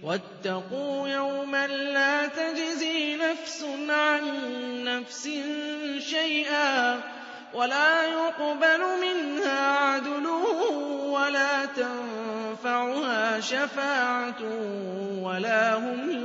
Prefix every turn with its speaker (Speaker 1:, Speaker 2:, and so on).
Speaker 1: وَاتَّقُوا يَوْمًا لَّا تَجْزِي نَفْسٌ عَن نَّفْسٍ شَيْئًا وَلَا يُقْبَلُ مِنْهَا عَدْلٌ وَلَا تَنفَعُهَا شَفَاعَةٌ وَلَا هُمْ